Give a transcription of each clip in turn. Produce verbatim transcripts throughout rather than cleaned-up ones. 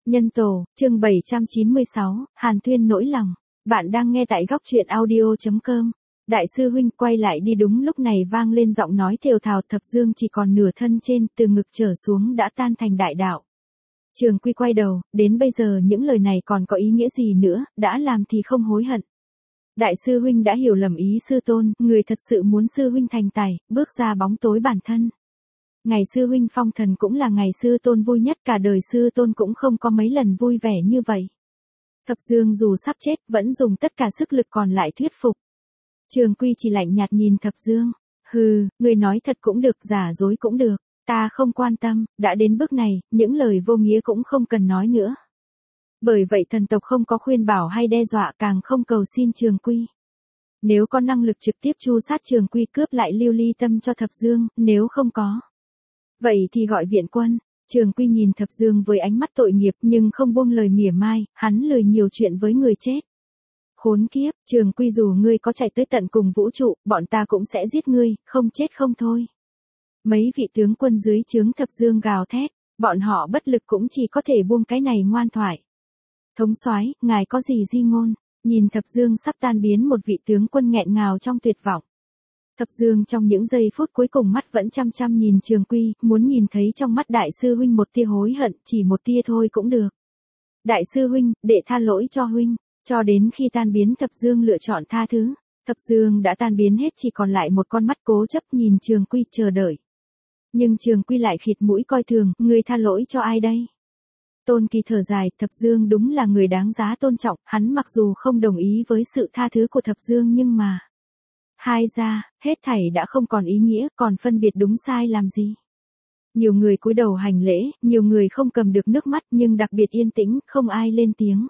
Nhân tổ, chương bảy trăm chín mươi sáu, Hàn Tuyên nỗi lòng. Bạn đang nghe tại góc truyện audio chấm com. Đại sư huynh quay lại đi, đúng lúc này vang lên giọng nói thều thào. Thập Dương chỉ còn nửa thân trên, từ ngực trở xuống đã tan thành đại đạo. Trường Quy quay đầu, đến bây giờ những lời này còn có ý nghĩa gì nữa, đã làm thì không hối hận. Đại sư huynh đã hiểu lầm ý sư tôn, người thật sự muốn sư huynh thành tài, bước ra bóng tối bản thân. Ngày sư huynh phong thần cũng là ngày sư tôn vui nhất, cả đời sư tôn cũng không có mấy lần vui vẻ như vậy. Thập Dương dù sắp chết vẫn dùng tất cả sức lực còn lại thuyết phục. Trường Quy chỉ lạnh nhạt nhìn Thập Dương. Hừ, người nói thật cũng được, giả dối cũng được, ta không quan tâm, đã đến bước này, những lời vô nghĩa cũng không cần nói nữa. Bởi vậy thần tộc không có khuyên bảo hay đe dọa, càng không cầu xin Trường Quy. Nếu có năng lực trực tiếp tru sát Trường Quy, cướp lại lưu ly tâm cho Thập Dương, nếu không có, vậy thì gọi viện quân. Trường Quy nhìn Thập Dương với ánh mắt tội nghiệp nhưng không buông lời mỉa mai, hắn lười nhiều chuyện với người chết. Khốn kiếp, Trường Quy, dù ngươi có chạy tới tận cùng vũ trụ, bọn ta cũng sẽ giết ngươi, không chết không thôi. Mấy vị tướng quân dưới trướng Thập Dương gào thét, bọn họ bất lực cũng chỉ có thể buông cái này ngoan thoại. Thống soái, ngài có gì di ngôn? Nhìn Thập Dương sắp tan biến, một vị tướng quân nghẹn ngào trong tuyệt vọng. Thập Dương trong những giây phút cuối cùng mắt vẫn chăm chăm nhìn Trường Quy, muốn nhìn thấy trong mắt đại sư huynh một tia hối hận, chỉ một tia thôi cũng được. Đại sư huynh, đệ tha lỗi cho huynh. Cho đến khi tan biến, Thập Dương lựa chọn tha thứ. Thập Dương đã tan biến hết, chỉ còn lại một con mắt cố chấp nhìn Trường Quy chờ đợi. Nhưng Trường Quy lại khịt mũi coi thường, ngươi tha lỗi cho ai đây? Tôn Kỳ thở dài, Thập Dương đúng là người đáng giá tôn trọng, hắn mặc dù không đồng ý với sự tha thứ của Thập Dương nhưng mà... Hai ra, hết thảy đã không còn ý nghĩa, còn phân biệt đúng sai làm gì? Nhiều người cúi đầu hành lễ, nhiều người không cầm được nước mắt, nhưng đặc biệt yên tĩnh, không ai lên tiếng.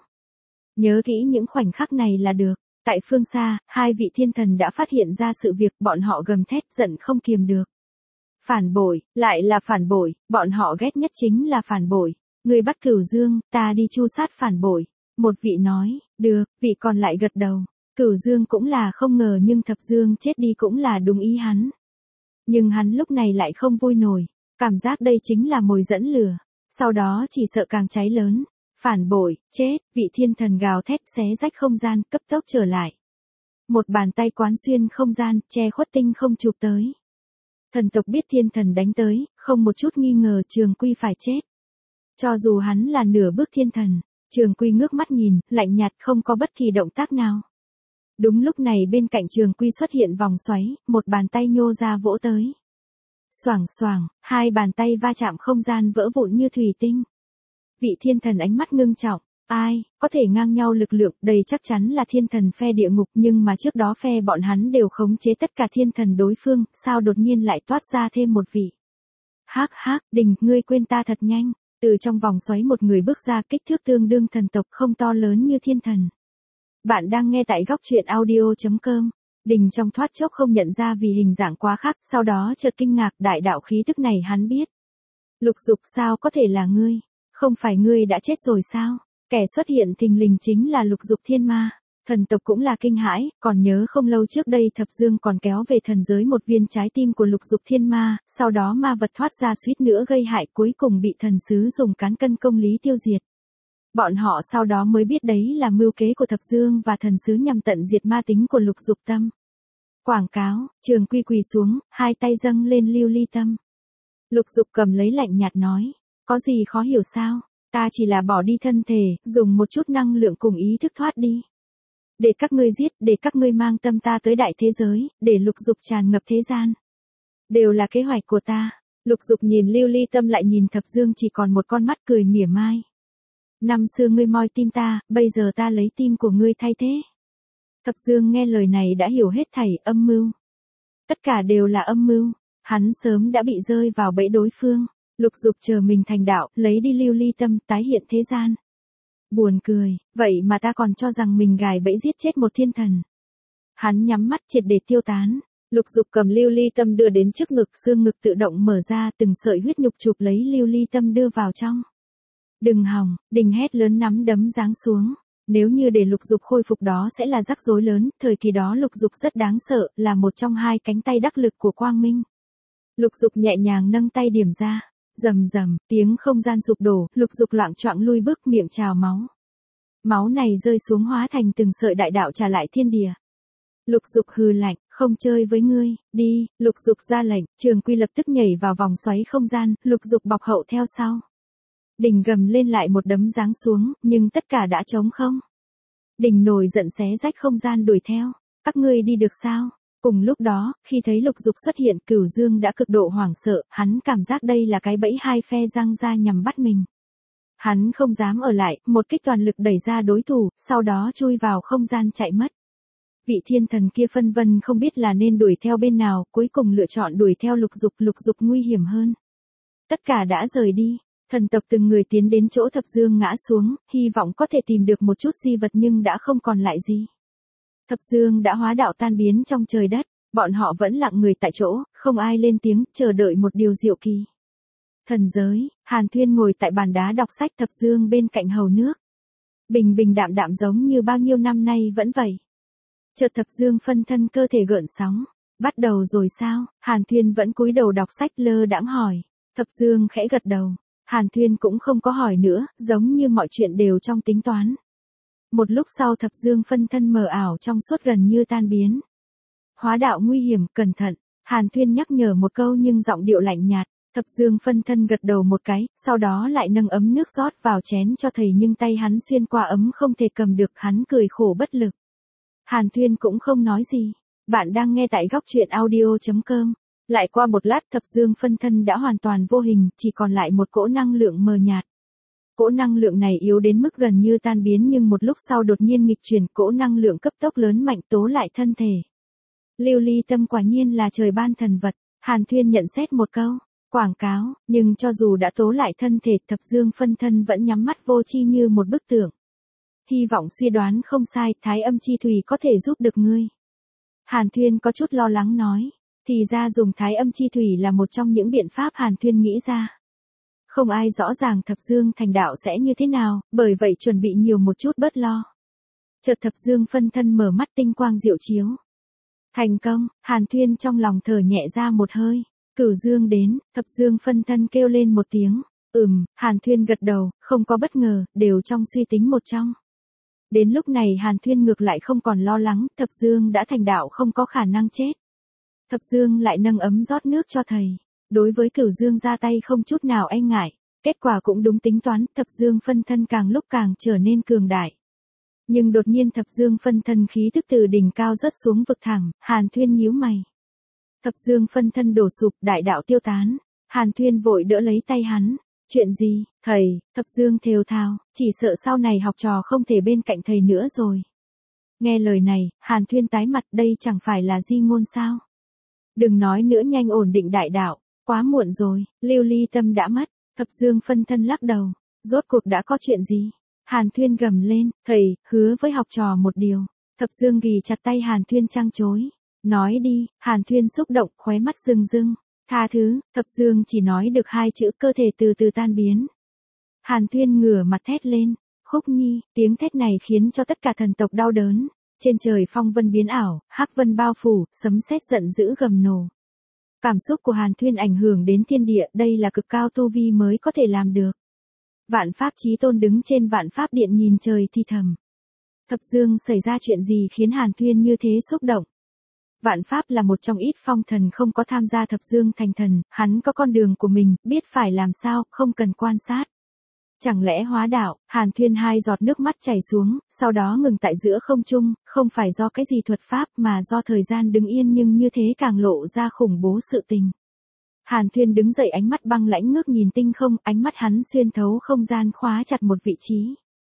Nhớ kỹ những khoảnh khắc này là được. Tại phương xa, hai vị thiên thần đã phát hiện ra sự việc, bọn họ gầm thét giận không kiềm được. Phản bội, lại là phản bội, bọn họ ghét nhất chính là phản bội. Người bắt Cửu Dương, ta đi tru sát phản bội. Một vị nói, được, vị còn lại gật đầu. Cửu Dương cũng là không ngờ, nhưng Thập Dương chết đi cũng là đúng ý hắn. Nhưng hắn lúc này lại không vui nổi, cảm giác đây chính là mồi dẫn lửa, sau đó chỉ sợ càng cháy lớn. Phản bội, chết, vị thiên thần gào thét xé rách không gian, cấp tốc trở lại. Một bàn tay quán xuyên không gian, che khuất tinh không chụp tới. Thần tộc biết thiên thần đánh tới, không một chút nghi ngờ Trường Quy phải chết. Cho dù hắn là nửa bước thiên thần, Trường Quy ngước mắt nhìn, lạnh nhạt không có bất kỳ động tác nào. Đúng lúc này bên cạnh Trường Quy xuất hiện vòng xoáy, một bàn tay nhô ra vỗ tới. Xoảng xoảng, hai bàn tay va chạm, không gian vỡ vụn như thủy tinh. Vị thiên thần ánh mắt ngưng trọng, ai, có thể ngang nhau lực lượng, đây chắc chắn là thiên thần phe địa ngục, nhưng mà trước đó phe bọn hắn đều khống chế tất cả thiên thần đối phương, sao đột nhiên lại toát ra thêm một vị. Hắc hắc, Đình, ngươi quên ta thật nhanh. Từ trong vòng xoáy một người bước ra, kích thước tương đương thần tộc, không to lớn như thiên thần. Bạn đang nghe tại góc truyện audio chấm com. Đình trong thoát chốc không nhận ra vì hình dạng quá khác, sau đó chợt kinh ngạc, đại đạo khí tức này hắn biết. Lục Dục, sao có thể là ngươi? Không phải ngươi đã chết rồi sao? Kẻ xuất hiện thình lình chính là Lục Dục Thiên Ma. Thần tộc cũng là kinh hãi, còn nhớ không lâu trước đây Thập Dương còn kéo về thần giới một viên trái tim của Lục Dục Thiên Ma, sau đó ma vật thoát ra suýt nữa gây hại, cuối cùng bị thần sứ dùng cán cân công lý tiêu diệt. Bọn họ sau đó mới biết đấy là mưu kế của Thập Dương và thần sứ nhằm tận diệt ma tính của Lục Dục Tâm. Quảng cáo, Trường Quy quỳ xuống, hai tay dâng lên lưu ly tâm. Lục Dục cầm lấy lạnh nhạt nói, có gì khó hiểu sao? Ta chỉ là bỏ đi thân thể, dùng một chút năng lượng cùng ý thức thoát đi. Để các ngươi giết, để các ngươi mang tâm ta tới đại thế giới, để Lục Dục tràn ngập thế gian. Đều là kế hoạch của ta. Lục Dục nhìn lưu ly tâm lại nhìn Thập Dương, chỉ còn một con mắt, cười mỉa mai. Năm xưa ngươi moi tim ta, bây giờ ta lấy tim của ngươi thay thế. Thập Dương nghe lời này đã hiểu hết thảy, âm mưu. Tất cả đều là âm mưu, hắn sớm đã bị rơi vào bẫy đối phương. Lục Dục chờ mình thành đạo, lấy đi lưu ly tâm, tái hiện thế gian. Buồn cười, vậy mà ta còn cho rằng mình gài bẫy giết chết một thiên thần. Hắn nhắm mắt triệt để tiêu tán. Lục Dục cầm lưu ly tâm đưa đến trước ngực, xương ngực tự động mở ra, từng sợi huyết nhục chụp lấy lưu ly tâm đưa vào trong. Đừng hòng, Đình hét lớn, nắm đấm giáng xuống. Nếu như để Lục Dục khôi phục đó sẽ là rắc rối lớn, thời kỳ đó Lục Dục rất đáng sợ, là một trong hai cánh tay đắc lực của Quang Minh. Lục Dục nhẹ nhàng nâng tay điểm ra. Rầm rầm, tiếng không gian sụp đổ, Lục Dục loạng choạng lui bước, miệng trào máu. Máu này rơi xuống hóa thành từng sợi đại đạo trả lại thiên địa. Lục Dục hừ lạnh, không chơi với ngươi, đi, Lục Dục ra lệnh, Trường Quy lập tức nhảy vào vòng xoáy không gian, Lục Dục bọc hậu theo sau. Đình gầm lên lại một đấm giáng xuống, nhưng tất cả đã trống không. Đình nổi giận xé rách không gian đuổi theo, các ngươi đi được sao? Cùng lúc đó, khi thấy Lục Dục xuất hiện, Cửu Dương đã cực độ hoảng sợ, hắn cảm giác đây là cái bẫy hai phe giăng ra nhằm bắt mình. Hắn không dám ở lại, một kích toàn lực đẩy ra đối thủ, sau đó chui vào không gian chạy mất. Vị thiên thần kia phân vân không biết là nên đuổi theo bên nào, cuối cùng lựa chọn đuổi theo Lục Dục, Lục Dục nguy hiểm hơn. Tất cả đã rời đi, thần tộc từng người tiến đến chỗ Thập Dương ngã xuống, hy vọng có thể tìm được một chút di vật nhưng đã không còn lại gì. Thập Dương đã hóa đạo tan biến trong trời đất, bọn họ vẫn lặng người tại chỗ, không ai lên tiếng, chờ đợi một điều diệu kỳ. Thần giới, Hàn Thuyên ngồi tại bàn đá đọc sách, Thập Dương bên cạnh hầu nước. Bình bình đạm đạm giống như bao nhiêu năm nay vẫn vậy. Chợt Thập Dương phân thân cơ thể gợn sóng. Bắt đầu rồi sao? Hàn Thuyên vẫn cúi đầu đọc sách lơ đãng hỏi. Thập Dương khẽ gật đầu. Hàn Thuyên cũng không có hỏi nữa, giống như mọi chuyện đều trong tính toán. Một lúc sau Thập Dương phân thân mờ ảo trong suốt gần như tan biến. Hóa đạo nguy hiểm, cẩn thận. Hàn Thuyên nhắc nhở một câu nhưng giọng điệu lạnh nhạt. Thập Dương phân thân gật đầu một cái, sau đó lại nâng ấm nước rót vào chén cho thầy nhưng tay hắn xuyên qua ấm không thể cầm được, hắn cười khổ bất lực. Hàn Thuyên cũng không nói gì. Bạn đang nghe tại góc truyện audio chấm com. Lại qua một lát Thập Dương phân thân đã hoàn toàn vô hình, chỉ còn lại một cỗ năng lượng mờ nhạt. Cỗ năng lượng này yếu đến mức gần như tan biến nhưng một lúc sau đột nhiên nghịch chuyển, cỗ năng lượng cấp tốc lớn mạnh tố lại thân thể. Lưu ly tâm quả nhiên là trời ban thần vật, Hàn Thuyên nhận xét một câu. Quảng cáo, nhưng cho dù đã tố lại thân thể, Thập Dương phân thân vẫn nhắm mắt vô chi như một bức tượng. Hy vọng suy đoán không sai, Thái Âm Chi Thủy có thể giúp được ngươi. Hàn Thuyên có chút lo lắng nói, thì ra dùng Thái Âm Chi Thủy là một trong những biện pháp Hàn Thuyên nghĩ ra. Không ai rõ ràng Thập Dương thành đạo sẽ như thế nào, bởi vậy chuẩn bị nhiều một chút bớt lo. Chợt Thập Dương phân thân mở mắt, tinh quang diệu chiếu. Thành công, Hàn Thuyên trong lòng thở nhẹ ra một hơi. Cửu Dương đến, Thập Dương phân thân kêu lên một tiếng. Ừm, Hàn Thuyên gật đầu, không có bất ngờ, đều trong suy tính một trong. Đến lúc này Hàn Thuyên ngược lại không còn lo lắng, Thập Dương đã thành đạo không có khả năng chết. Thập Dương lại nâng ấm rót nước cho thầy. Đối với Cửu Dương ra tay không chút nào e ngại, kết quả cũng đúng tính toán, Thập Dương phân thân càng lúc càng trở nên cường đại. Nhưng đột nhiên Thập Dương phân thân khí tức từ đỉnh cao rớt xuống vực thẳm, Hàn Thuyên nhíu mày. Thập Dương phân thân đổ sụp, đại đạo tiêu tán. Hàn Thuyên vội đỡ lấy tay hắn. Chuyện gì, thầy? Thập Dương thều thào, chỉ sợ sau này học trò không thể bên cạnh thầy nữa rồi. Nghe lời này, Hàn Thuyên tái mặt, đây chẳng phải là di ngôn sao? Đừng nói nữa, nhanh ổn định đại đạo, quá muộn rồi, lưu ly tâm đã mất. Thập Dương phân thân lắc đầu, rốt cuộc đã có chuyện gì? Hàn Thuyên gầm lên, thầy, hứa với học trò một điều. Thập Dương ghì chặt tay Hàn Thuyên trăng chối. Nói đi, Hàn Thuyên xúc động, khóe mắt rưng rưng. Tha thứ, Thập Dương chỉ nói được hai chữ, cơ thể từ từ tan biến. Hàn Thuyên ngửa mặt thét lên, Khúc Nhi, tiếng thét này khiến cho tất cả thần tộc đau đớn. Trên trời phong vân biến ảo, hắc vân bao phủ, sấm sét giận dữ gầm nổ. Cảm xúc của Hàn Thuyên ảnh hưởng đến thiên địa, đây là cực cao tu vi mới có thể làm được. Vạn Pháp Chí Tôn đứng trên Vạn Pháp Điện nhìn trời thì thầm. Thập Dương xảy ra chuyện gì khiến Hàn Thuyên như thế xúc động? Vạn Pháp là một trong ít phong thần không có tham gia Thập Dương thành thần, hắn có con đường của mình, biết phải làm sao, không cần quan sát. Chẳng lẽ hóa đạo? Hàn Thuyên hai giọt nước mắt chảy xuống, sau đó ngừng tại giữa không trung, không phải do cái gì thuật pháp mà do thời gian đứng yên, nhưng như thế càng lộ ra khủng bố sự tình. Hàn Thuyên đứng dậy, ánh mắt băng lãnh ngước nhìn tinh không, ánh mắt hắn xuyên thấu không gian khóa chặt một vị trí.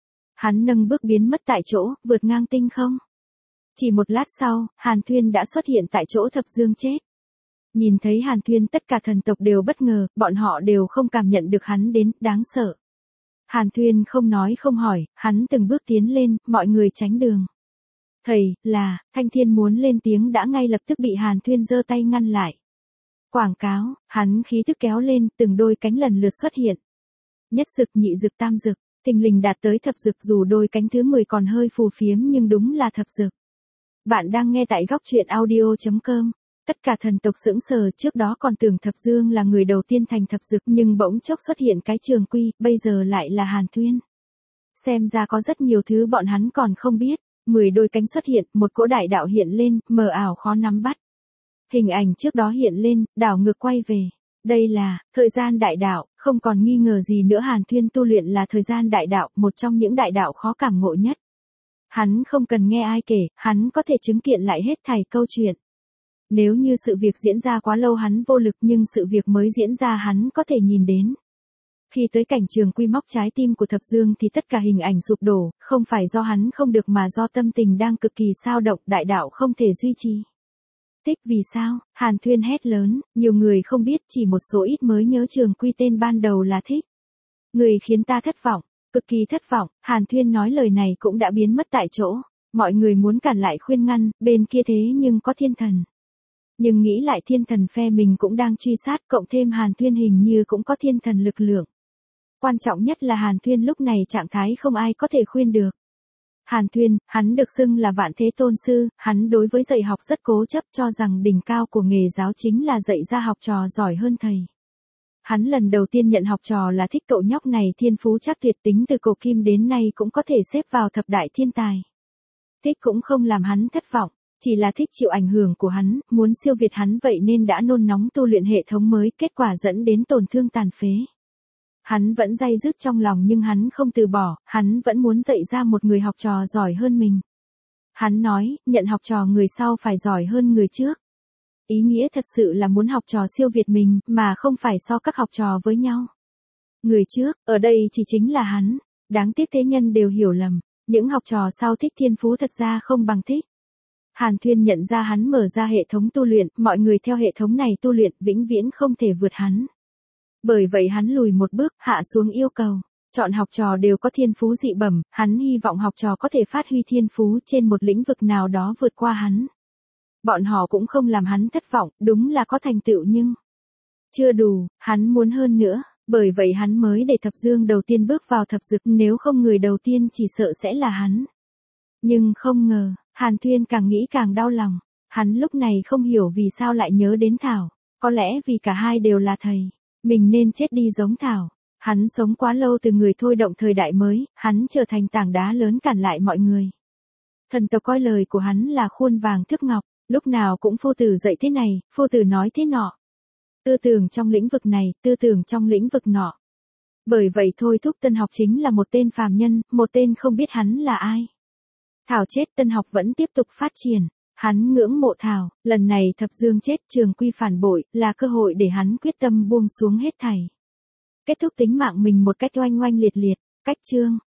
Hắn nâng bước biến mất tại chỗ, vượt ngang tinh không. Chỉ một lát sau, Hàn Thuyên đã xuất hiện tại chỗ Thập Dương chết. Nhìn thấy Hàn Thuyên tất cả thần tộc đều bất ngờ, bọn họ đều không cảm nhận được hắn đến, đáng sợ. Hàn Thuyên không nói không hỏi, hắn từng bước tiến lên, mọi người tránh đường. Thầy, là, Thanh Thiên muốn lên tiếng đã ngay lập tức bị Hàn Thuyên giơ tay ngăn lại. Quảng cáo, hắn khí tức kéo lên, từng đôi cánh lần lượt xuất hiện. Nhất dực, nhị dực, tam dực, thình lình đạt tới thập dực, dù đôi cánh thứ mười còn hơi phù phiếm nhưng đúng là thập dực. Bạn đang nghe tại góc truyện audio chấm com. Tất cả thần tộc sững sờ, trước đó còn tưởng Thập Dương là người đầu tiên thành thập dực, nhưng bỗng chốc xuất hiện cái Trường Quy, bây giờ lại là Hàn Thuyên. Xem ra có rất nhiều thứ bọn hắn còn không biết. Mười đôi cánh xuất hiện, một cỗ đại đạo hiện lên, mờ ảo khó nắm bắt. Hình ảnh trước đó hiện lên, đảo ngược quay về. Đây là thời gian đại đạo, không còn nghi ngờ gì nữa, Hàn Thuyên tu luyện là thời gian đại đạo, một trong những đại đạo khó cảm ngộ nhất. Hắn không cần nghe ai kể, hắn có thể chứng kiện lại hết thảy câu chuyện. Nếu như sự việc diễn ra quá lâu hắn vô lực, nhưng sự việc mới diễn ra hắn có thể nhìn đến. Khi tới cảnh Trường Quy móc trái tim của Thập Dương thì tất cả hình ảnh sụp đổ, không phải do hắn không được mà do tâm tình đang cực kỳ xao động, đại đạo không thể duy trì. Thích vì sao? Hàn Thuyên hét lớn, nhiều người không biết, chỉ một số ít mới nhớ Trường Quy tên ban đầu là Thích. Người khiến ta thất vọng, cực kỳ thất vọng. Hàn Thuyên nói lời này cũng đã biến mất tại chỗ. Mọi người muốn cản lại khuyên ngăn, bên kia thế nhưng có thiên thần. Nhưng nghĩ lại thiên thần phe mình cũng đang truy sát, cộng thêm Hàn Thuyên hình như cũng có thiên thần lực lượng. Quan trọng nhất là Hàn Thuyên lúc này trạng thái không ai có thể khuyên được. Hàn Thuyên, hắn được xưng là Vạn Thế Tôn Sư, hắn đối với dạy học rất cố chấp, cho rằng đỉnh cao của nghề giáo chính là dạy ra học trò giỏi hơn thầy. Hắn lần đầu tiên nhận học trò là Thích, cậu nhóc này thiên phú chắc tuyệt, tính từ cổ kim đến nay cũng có thể xếp vào thập đại thiên tài. Thích cũng không làm hắn thất vọng, chỉ là Thích chịu ảnh hưởng của hắn, muốn siêu việt hắn, vậy nên đã nôn nóng tu luyện hệ thống mới, kết quả dẫn đến tổn thương tàn phế. Hắn vẫn day dứt trong lòng nhưng hắn không từ bỏ, hắn vẫn muốn dạy ra một người học trò giỏi hơn mình. Hắn nói, nhận học trò người sau phải giỏi hơn người trước. Ý nghĩa thật sự là muốn học trò siêu việt mình, mà không phải so các học trò với nhau. Người trước, ở đây chỉ chính là hắn. Đáng tiếc thế nhân đều hiểu lầm, những học trò sau Thích thiên phú thật ra không bằng Thích. Hàn Thuyên nhận ra hắn mở ra hệ thống tu luyện, mọi người theo hệ thống này tu luyện vĩnh viễn không thể vượt hắn. Bởi vậy hắn lùi một bước, hạ xuống yêu cầu. Chọn học trò đều có thiên phú dị bẩm, hắn hy vọng học trò có thể phát huy thiên phú trên một lĩnh vực nào đó vượt qua hắn. Bọn họ cũng không làm hắn thất vọng, đúng là có thành tựu nhưng chưa đủ, hắn muốn hơn nữa, bởi vậy hắn mới để Thập Dương đầu tiên bước vào thập dực, nếu không người đầu tiên chỉ sợ sẽ là hắn. Nhưng không ngờ, Hàn Thuyên càng nghĩ càng đau lòng, hắn lúc này không hiểu vì sao lại nhớ đến Thảo, có lẽ vì cả hai đều là thầy. Mình nên chết đi giống Thảo. Hắn sống quá lâu từ người thôi động thời đại mới, hắn trở thành tảng đá lớn cản lại mọi người. Thần tộc coi lời của hắn là khuôn vàng thước ngọc, lúc nào cũng phu tử dạy thế này, phu tử nói thế nọ. Tư tưởng trong lĩnh vực này, tư tưởng trong lĩnh vực nọ. Bởi vậy thôi thúc Tân Học chính là một tên phàm nhân, một tên không biết hắn là ai. Thảo chết, Tân Học vẫn tiếp tục phát triển. Hắn ngưỡng mộ Thảo, lần này Thập Dương chết, Trường Quy phản bội, là cơ hội để hắn quyết tâm buông xuống hết thảy. Kết thúc tính mạng mình một cách oanh oanh liệt liệt, cách chương.